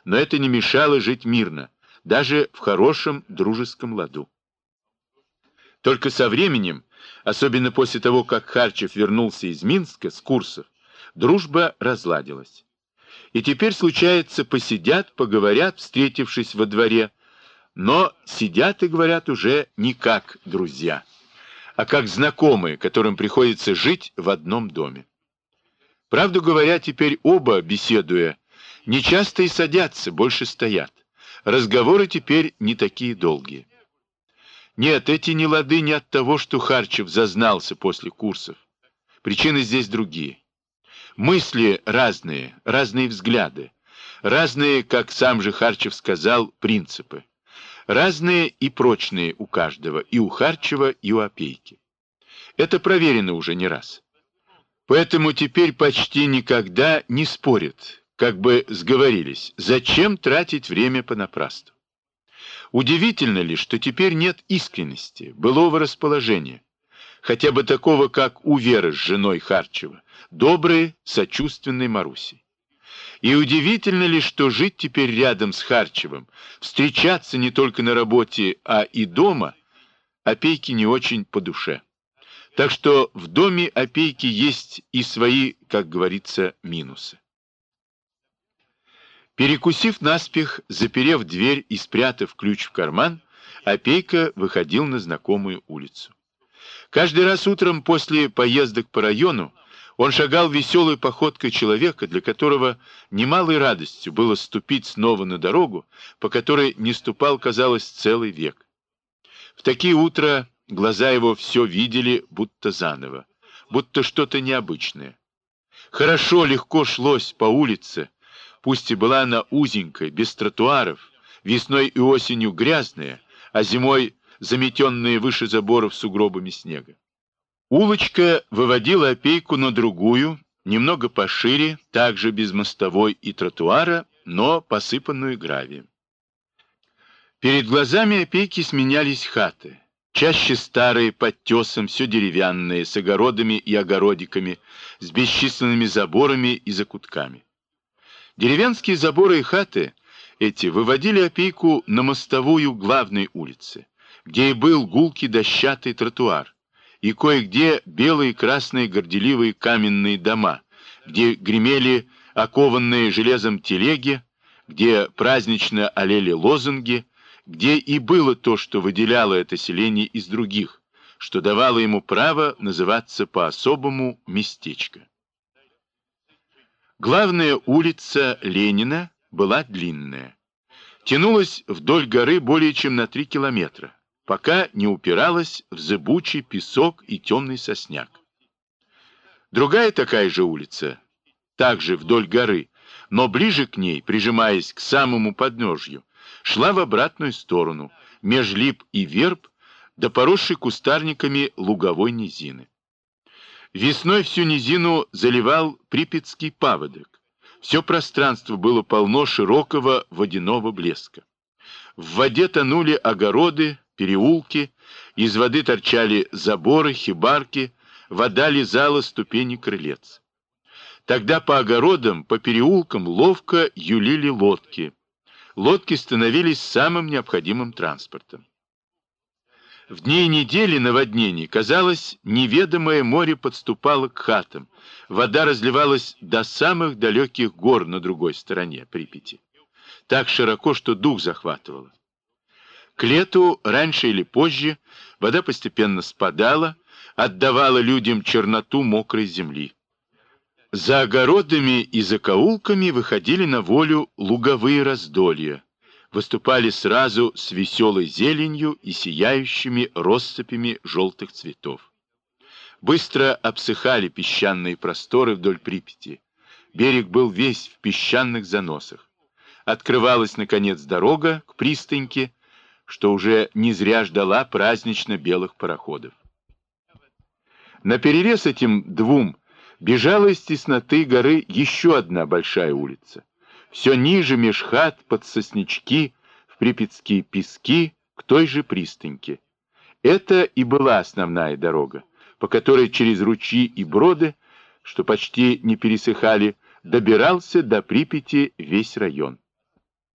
но это не мешало жить мирно, даже в хорошем дружеском ладу. Только со временем, особенно после того, как Харчев вернулся из Минска с курсов, дружба разладилась. И теперь, случается, посидят, поговорят, встретившись во дворе, но сидят и говорят уже не как друзья, а как знакомые, которым приходится жить в одном доме. Правду говоря, теперь оба, беседуя, не часто и садятся, больше стоят. Разговоры теперь не такие долгие. Нет, эти нелады не от того, что Харчев зазнался после курсов. Причины здесь другие. Мысли разные, разные взгляды, разные, как сам же Харчев сказал, принципы. Разные и прочные у каждого, и у Харчева, и у Опейки. Это проверено уже не раз. Поэтому теперь почти никогда не спорят, как бы сговорились, зачем тратить время понапрасну. Удивительно ли, что теперь нет искренности, былого расположения, хотя бы такого, как у Веры с женой Харчева, доброй, сочувственной Марусей. И удивительно ли, что жить теперь рядом с Харчевым, встречаться не только на работе, а и дома, Опейке не очень по душе. Так что в доме Опейки есть и свои, как говорится, минусы. Перекусив наспех, заперев дверь и спрятав ключ в карман, Опейка выходил на знакомую улицу. Каждый раз утром после поездок по району он шагал веселой походкой человека, для которого немалой радостью было ступить снова на дорогу, по которой не ступал, казалось, целый век. В такие утра глаза его все видели, будто заново, будто что-то необычное. Хорошо, легко шлось по улице, пусть и была она узенькой, без тротуаров, весной и осенью грязная, а зимой заметенные выше заборов сугробами снега. Улочка выводила Опейку на другую, немного пошире, также без мостовой и тротуара, но посыпанную гравием. Перед глазами Опейки сменялись хаты, чаще старые, под тесом, все деревянные, с огородами и огородиками, с бесчисленными заборами и закутками. Деревенские заборы и хаты эти выводили Опейку на мостовую главной улицы, где и был гулкий дощатый тротуар, и кое-где белые и красные горделивые каменные дома, где гремели окованные железом телеги, где празднично олели лозунги, где и было то, что выделяло это селение из других, что давало ему право называться по-особому местечко. Главная улица Ленина была длинная, тянулась вдоль горы более чем на 3 километра, пока не упиралась в зыбучий песок и темный сосняк. Другая такая же улица, также вдоль горы, но ближе к ней, прижимаясь к самому подножью, шла в обратную сторону, меж лип и верб, до поросшей кустарниками луговой низины. Весной всю низину заливал припятский паводок. Все пространство было полно широкого водяного блеска. В воде тонули огороды, переулки, из воды торчали заборы, хибарки, вода лизала ступени крылец. Тогда по огородам, по переулкам ловко юлили лодки. Лодки становились самым необходимым транспортом. В дни недели наводнений, казалось, неведомое море подступало к хатам, вода разливалась до самых далеких гор на другой стороне Припяти, так широко, что дух захватывало. К лету, раньше или позже, вода постепенно спадала, отдавала людям черноту мокрой земли. За огородами и закоулками выходили на волю луговые раздолья, выступали сразу с веселой зеленью и сияющими россыпями желтых цветов. Быстро обсыхали песчаные просторы вдоль Припяти. Берег был весь в песчаных заносах. Открывалась, наконец, дорога к пристаньке, что уже не зря ждала празднично белых пароходов. Наперерез этим двум бежала из тесноты горы еще одна большая улица. Все ниже меж хат под соснички, в припятские пески, к той же пристаньке. Это и была основная дорога, по которой через ручьи и броды, что почти не пересыхали, добирался до Припяти весь район.